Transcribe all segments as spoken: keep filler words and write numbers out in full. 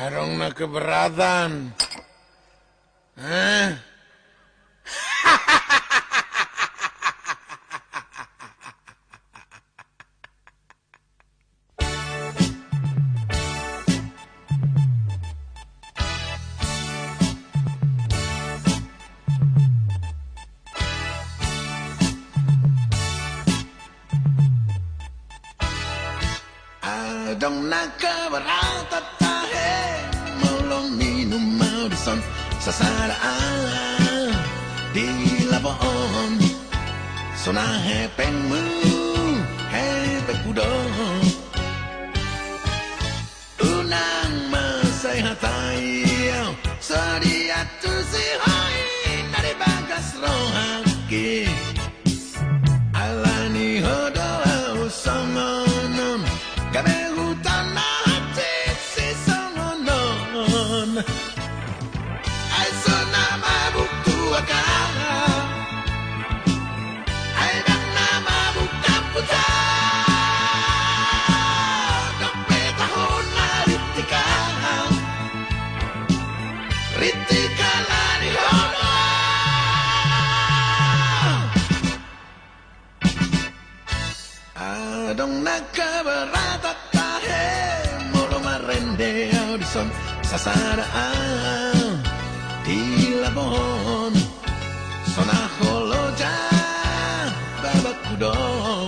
Arongna keberatan. Hah? Arongna keberatan. Sasaraan di Labuan, sona hepengmu, hepeng kudo, unang masehatai, sedia tu si hoi dari bagas rohaki, alani hodoh songonon, gabe hutan hati si songonon. Adong nakabarata tahe molo marende audison sasaraan di Labuan sona holoja babak kudo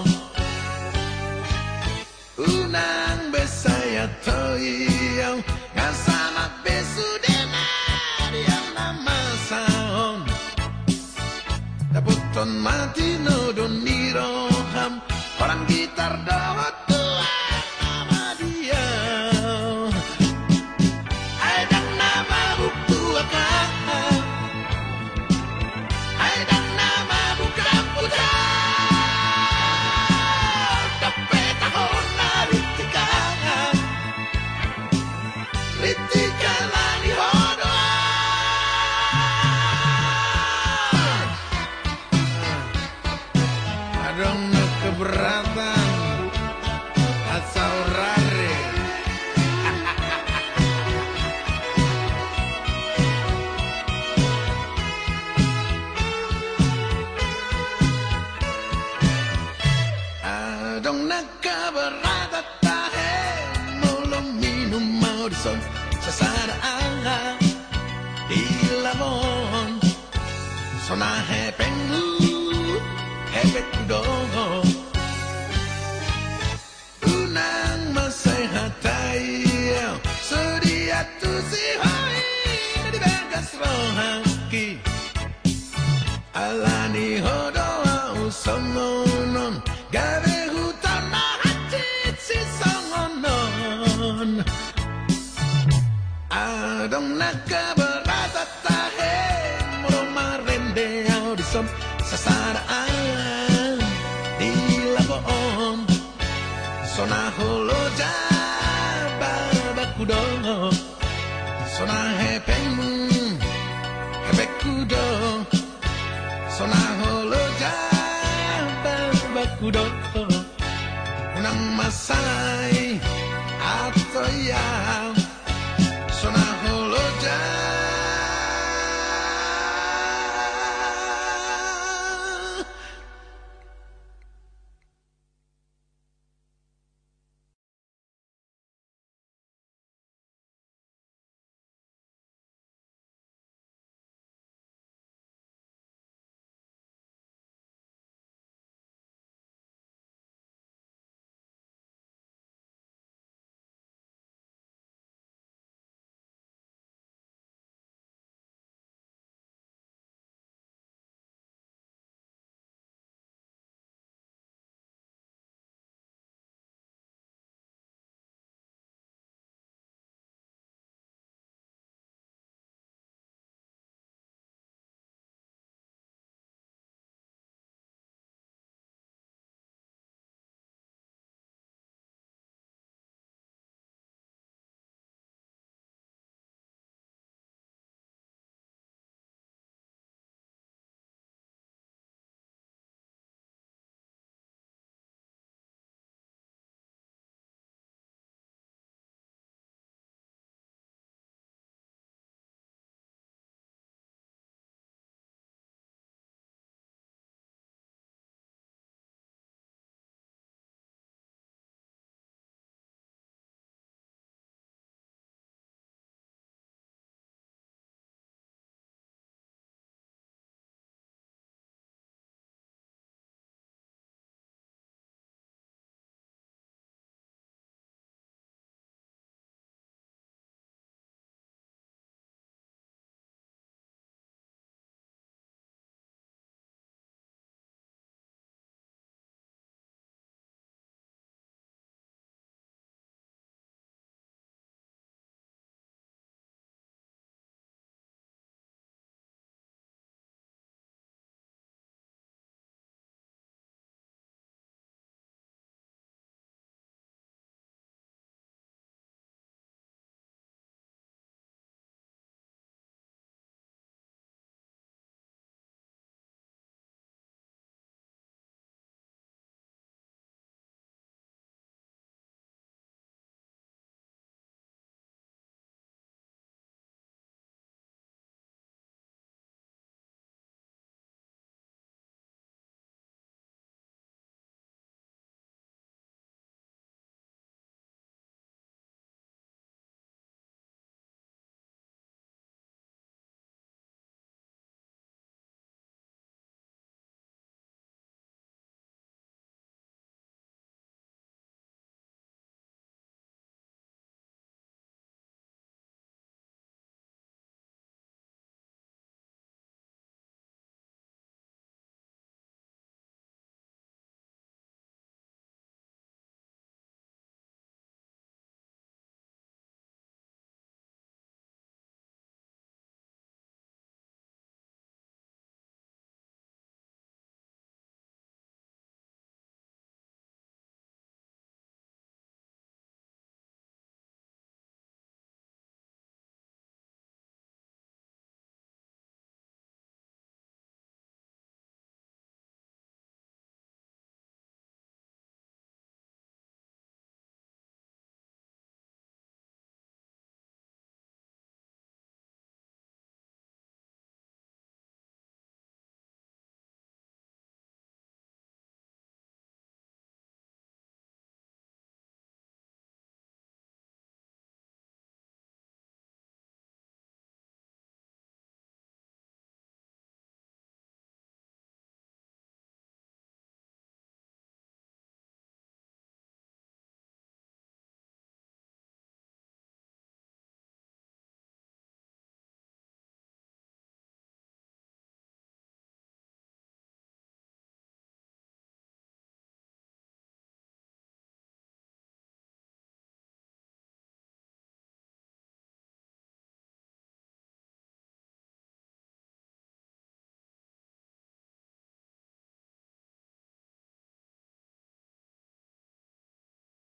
unang besaya toyong ngasama besudena dia nama saon daputon mati no doniroham orang gitar dawat tua nama dia ada nama buktu akak ada nama buka putra tapi tahun ritika ritika lani hodoh adong keberatan asal rare adong nakabarata tahe mulung minum mau dison sasaraan di Labuan sona hepengmu hepeng kudo unang masehatai sedia tu si hoi di bagas rohaki alani hodoh songonon gabe hutan hati si songonon adong nakabarata tahe moro marende audison sasaraan di Labuan sona hol